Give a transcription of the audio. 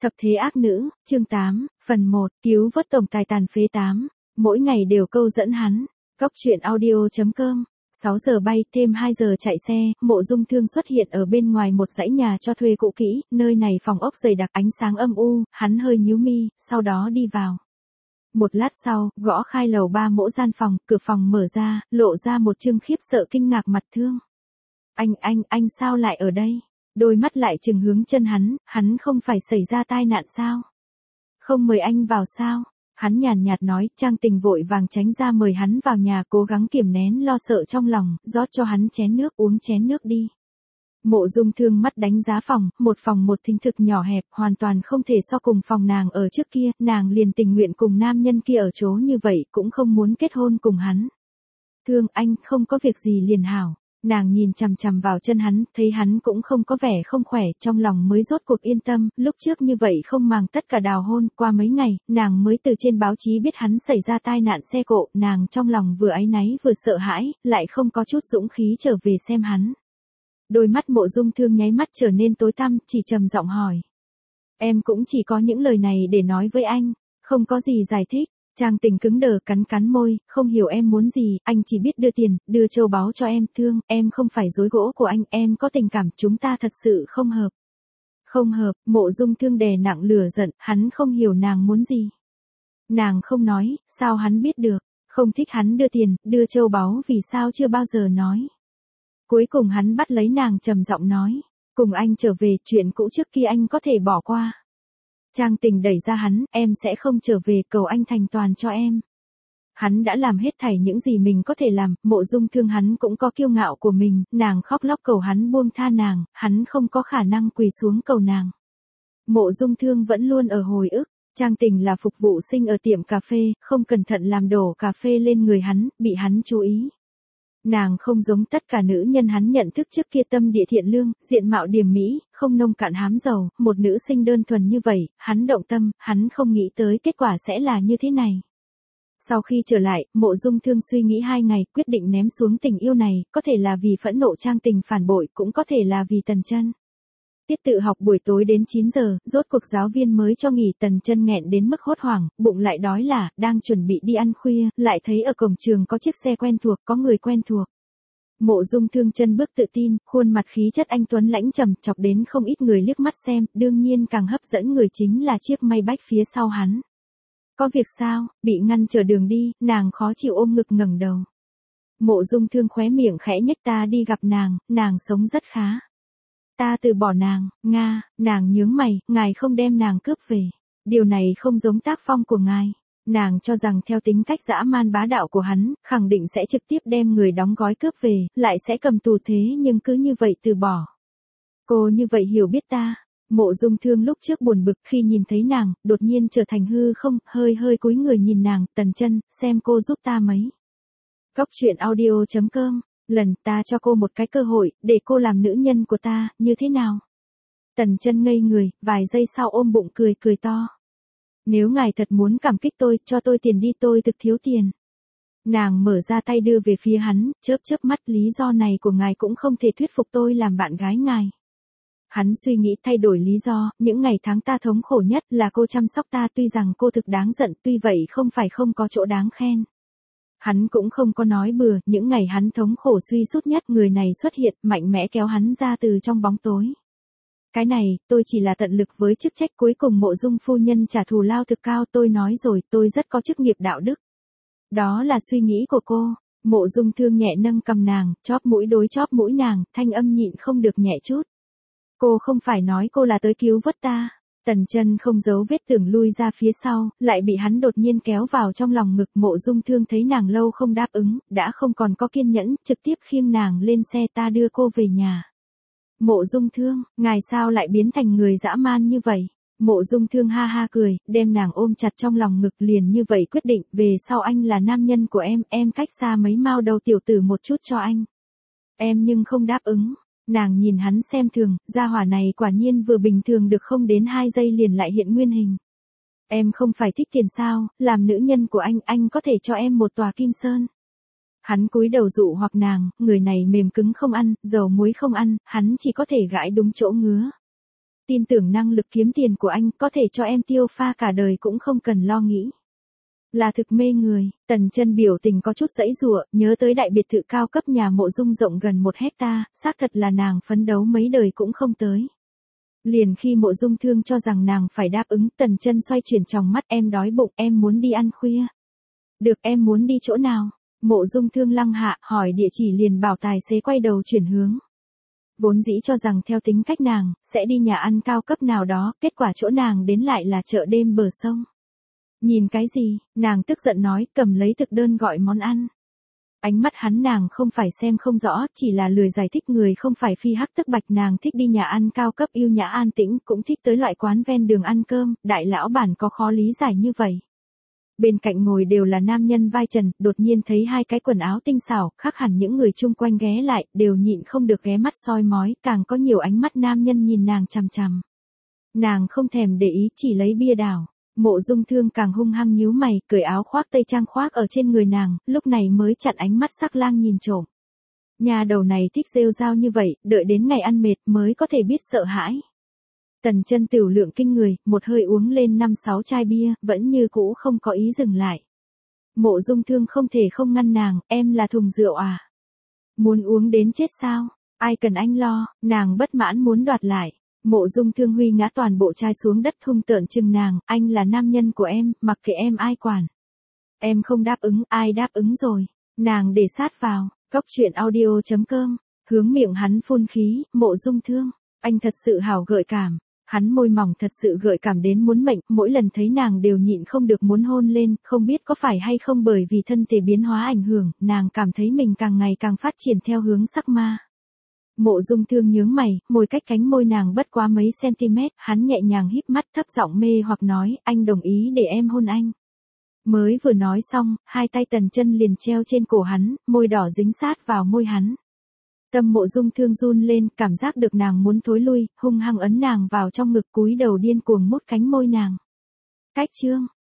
Thập thế ác nữ, chương 8, phần 1, cứu vớt tổng tài tàn phế 8, mỗi ngày đều câu dẫn hắn. Cóc truyện audio.com. 6 giờ bay, thêm 2 giờ chạy xe, Mộ Dung Thương xuất hiện ở bên ngoài một dãy nhà cho thuê cũ kỹ, nơi này phòng ốc dày đặc ánh sáng âm u, hắn hơi nhíu mi, sau đó đi vào. Một lát sau, gõ khai lầu 3 mỗ gian phòng, cửa phòng mở ra, lộ ra một trương khiếp sợ kinh ngạc mặt Thương. Anh sao lại ở đây? Đôi mắt lại trừng hướng chân hắn không phải xảy ra tai nạn sao? Không mời anh vào sao? Hắn nhàn nhạt nói, Trang Tình vội vàng tránh ra mời hắn vào nhà, cố gắng kiềm nén lo sợ trong lòng, rót cho hắn chén nước, uống chén nước đi. Mộ Dung Thương mắt đánh giá phòng một thính thực nhỏ hẹp, hoàn toàn không thể so cùng phòng nàng ở trước kia, nàng liền tình nguyện cùng nam nhân kia ở chỗ như vậy, cũng không muốn kết hôn cùng hắn. Thương, anh không có việc gì liền hảo. Nàng nhìn chằm chằm vào chân hắn, thấy hắn cũng không có vẻ không khỏe, trong lòng mới rốt cuộc yên tâm, lúc trước như vậy không màng tất cả đào hôn, qua mấy ngày, nàng mới từ trên báo chí biết hắn xảy ra tai nạn xe cộ, nàng trong lòng vừa áy náy vừa sợ hãi, lại không có chút dũng khí trở về xem hắn. Đôi mắt Mộ Dung Thương nháy mắt trở nên tối tăm, chỉ trầm giọng hỏi. Em cũng chỉ có những lời này để nói với anh, không có gì giải thích. Trang Tình cứng đờ cắn môi, không hiểu em muốn gì, anh chỉ biết đưa tiền, đưa châu báu cho em. Thương, em không phải dối gỗ của anh, em có tình cảm, chúng ta thật sự không hợp. Không hợp, Mộ Dung Thương đè nặng lửa giận, hắn không hiểu nàng muốn gì. Nàng không nói, sao hắn biết được, không thích hắn đưa tiền, đưa châu báu vì sao chưa bao giờ nói. Cuối cùng hắn bắt lấy nàng trầm giọng nói, cùng anh trở về, chuyện cũ trước kia anh có thể bỏ qua. Trang Tình đẩy ra hắn, em sẽ không trở về, cầu anh thành toàn cho em. Hắn đã làm hết thảy những gì mình có thể làm, Mộ Dung Thương hắn cũng có kiêu ngạo của mình, nàng khóc lóc cầu hắn buông tha nàng, hắn không có khả năng quỳ xuống cầu nàng. Mộ Dung Thương vẫn luôn ở hồi ức, Trang Tình là phục vụ sinh ở tiệm cà phê, không cẩn thận làm đổ cà phê lên người hắn, bị hắn chú ý. Nàng không giống tất cả nữ nhân hắn nhận thức trước kia, tâm địa thiện lương, diện mạo điềm mỹ, không nông cạn hám giàu, một nữ sinh đơn thuần như vậy, hắn động tâm, hắn không nghĩ tới kết quả sẽ là như thế này. Sau khi trở lại, Mộ Dung Thương suy nghĩ 2 ngày, quyết định ném xuống tình yêu này, có thể là vì phẫn nộ Trang Tình phản bội, cũng có thể là vì Tần Chân. Tiết tự học buổi tối đến 9 giờ, rốt cuộc giáo viên mới cho nghỉ, Tần Chân nghẹn đến mức hốt hoảng, bụng lại đói là, đang chuẩn bị đi ăn khuya, lại thấy ở cổng trường có chiếc xe quen thuộc, có người quen thuộc. Mộ Dung Thương chân bước tự tin, khuôn mặt khí chất anh tuấn lãnh trầm, chọc đến không ít người liếc mắt xem, đương nhiên càng hấp dẫn người chính là chiếc Maybach phía sau hắn. Có việc sao? Bị ngăn trở đường đi, nàng khó chịu ôm ngực ngẩng đầu. Mộ Dung Thương khóe miệng khẽ nhếch, ta đi gặp nàng sống rất khá. Ta từ bỏ nàng, nàng nhướng mày, ngài không đem nàng cướp về. Điều này không giống tác phong của ngài. Nàng cho rằng theo tính cách dã man bá đạo của hắn, khẳng định sẽ trực tiếp đem người đóng gói cướp về, lại sẽ cầm tù, thế nhưng cứ như vậy từ bỏ. Cô như vậy hiểu biết ta. Mộ Dung Thương lúc trước buồn bực khi nhìn thấy nàng, đột nhiên trở thành hư không, hơi cúi người nhìn nàng, Tần Chân, xem cô giúp ta mấy. Cóc truyện audio.com. Lần ta cho cô một cái cơ hội, để cô làm nữ nhân của ta, như thế nào? Tần Chân ngây người, vài giây sau ôm bụng cười to. Nếu ngài thật muốn cảm kích tôi, cho tôi tiền đi, tôi thực thiếu tiền. Nàng mở ra tay đưa về phía hắn, chớp mắt, lý do này của ngài cũng không thể thuyết phục tôi làm bạn gái ngài. Hắn suy nghĩ thay đổi lý do, những ngày tháng ta thống khổ nhất là cô chăm sóc ta, tuy rằng cô thực đáng giận, tuy vậy không phải không có chỗ đáng khen. Hắn cũng không có nói bừa, những ngày hắn thống khổ suy sút nhất, người này xuất hiện, mạnh mẽ kéo hắn ra từ trong bóng tối. Cái này, tôi chỉ là tận lực với chức trách, cuối cùng Mộ Dung phu nhân trả thù lao thực cao, tôi nói rồi, tôi rất có chức nghiệp đạo đức. Đó là suy nghĩ của cô. Mộ Dung Thương nhẹ nâng cầm nàng, chóp mũi đối chóp mũi nàng, thanh âm nhịn không được nhẹ chút. Cô không phải nói cô là tới cứu vớt ta. Tần Chân không giấu vết tưởng lui ra phía sau, lại bị hắn đột nhiên kéo vào trong lòng ngực. Mộ Dung Thương thấy nàng lâu không đáp ứng, đã không còn có kiên nhẫn, trực tiếp khiêng nàng lên xe, ta đưa cô về nhà. Mộ Dung Thương, ngài sao lại biến thành người dã man như vậy? Mộ Dung Thương ha ha cười, đem nàng ôm chặt trong lòng ngực, liền như vậy quyết định, về sau anh là nam nhân của em cách xa mấy mao đầu tiểu tử một chút cho anh. Em nhưng không đáp ứng. Nàng nhìn hắn xem thường, gia hỏa này quả nhiên vừa bình thường được không đến 2 giây liền lại hiện nguyên hình. Em không phải thích tiền sao, làm nữ nhân của anh có thể cho em một tòa kim sơn. Hắn cúi đầu dụ hoặc nàng, người này mềm cứng không ăn, dầu muối không ăn, hắn chỉ có thể gãi đúng chỗ ngứa. tin tưởng năng lực kiếm tiền của anh có thể cho em tiêu pha cả đời cũng không cần lo nghĩ. Là thực mê người, Tần Chân biểu tình có chút giãy giụa, nhớ tới đại biệt thự cao cấp nhà Mộ Dung rộng gần 1 hecta, xác thật là nàng phấn đấu mấy đời cũng không tới. Liền khi Mộ Dung Thương cho rằng nàng phải đáp ứng, Tần Chân xoay chuyển tròng mắt, em đói bụng, em muốn đi ăn khuya. Được, em muốn đi chỗ nào? Mộ Dung Thương lăng hạ, hỏi địa chỉ liền bảo tài xế quay đầu chuyển hướng. Vốn dĩ cho rằng theo tính cách nàng, sẽ đi nhà ăn cao cấp nào đó, kết quả chỗ nàng đến lại là chợ đêm bờ sông. Nhìn cái gì, nàng tức giận nói, cầm lấy thực đơn gọi món ăn. Ánh mắt hắn nàng không phải xem không rõ, chỉ là lười giải thích, người không phải phi hắc tức bạch, nàng thích đi nhà ăn cao cấp yêu nhã an tĩnh, cũng thích tới loại quán ven đường ăn cơm, đại lão bản có khó lý giải như vậy. Bên cạnh ngồi đều là nam nhân vai trần, đột nhiên thấy hai cái quần áo tinh xảo, khác hẳn những người chung quanh ghé lại, đều nhịn không được ghé mắt soi mói, càng có nhiều ánh mắt nam nhân nhìn nàng chằm chằm. Nàng không thèm để ý, chỉ lấy bia đảo. Mộ Dung Thương càng hung hăng nhíu mày, cởi áo khoác tây trang khoác ở trên người nàng, lúc này mới chặn ánh mắt sắc lang nhìn trộm. Nhà đầu này thích rêu rao như vậy, đợi đến ngày ăn mệt mới có thể biết sợ hãi. Tần Chân tiểu lượng kinh người, một hơi uống lên 5-6 chai bia, vẫn như cũ không có ý dừng lại. Mộ Dung Thương không thể không ngăn nàng, em là thùng rượu à? Muốn uống đến chết sao? Ai cần anh lo, nàng bất mãn muốn đoạt lại. Mộ Dung Thương huy ngã toàn bộ chai xuống đất hung tợn chừng nàng, anh là nam nhân của em, mặc kệ em ai quản. Em không đáp ứng, ai đáp ứng rồi? Nàng để sát vào, coctruyện.audio.com, hướng miệng hắn phun khí, Mộ Dung Thương, anh thật sự hảo gợi cảm. Hắn môi mỏng thật sự gợi cảm đến muốn mệnh, mỗi lần thấy nàng đều nhịn không được muốn hôn lên, không biết có phải hay không bởi vì thân thể biến hóa ảnh hưởng, nàng cảm thấy mình càng ngày càng phát triển theo hướng sắc ma. Mộ Dung Thương nhướng mày, môi cách cánh môi nàng bất quá mấy cm, hắn nhẹ nhàng híp mắt thấp giọng mê hoặc nói, anh đồng ý để em hôn anh. Mới vừa nói xong, hai tay Tần Chân liền treo trên cổ hắn, môi đỏ dính sát vào môi hắn. Tâm Mộ Dung Thương run lên, cảm giác được nàng muốn thối lui, hung hăng ấn nàng vào trong ngực, cúi đầu điên cuồng mút cánh môi nàng. Cách chương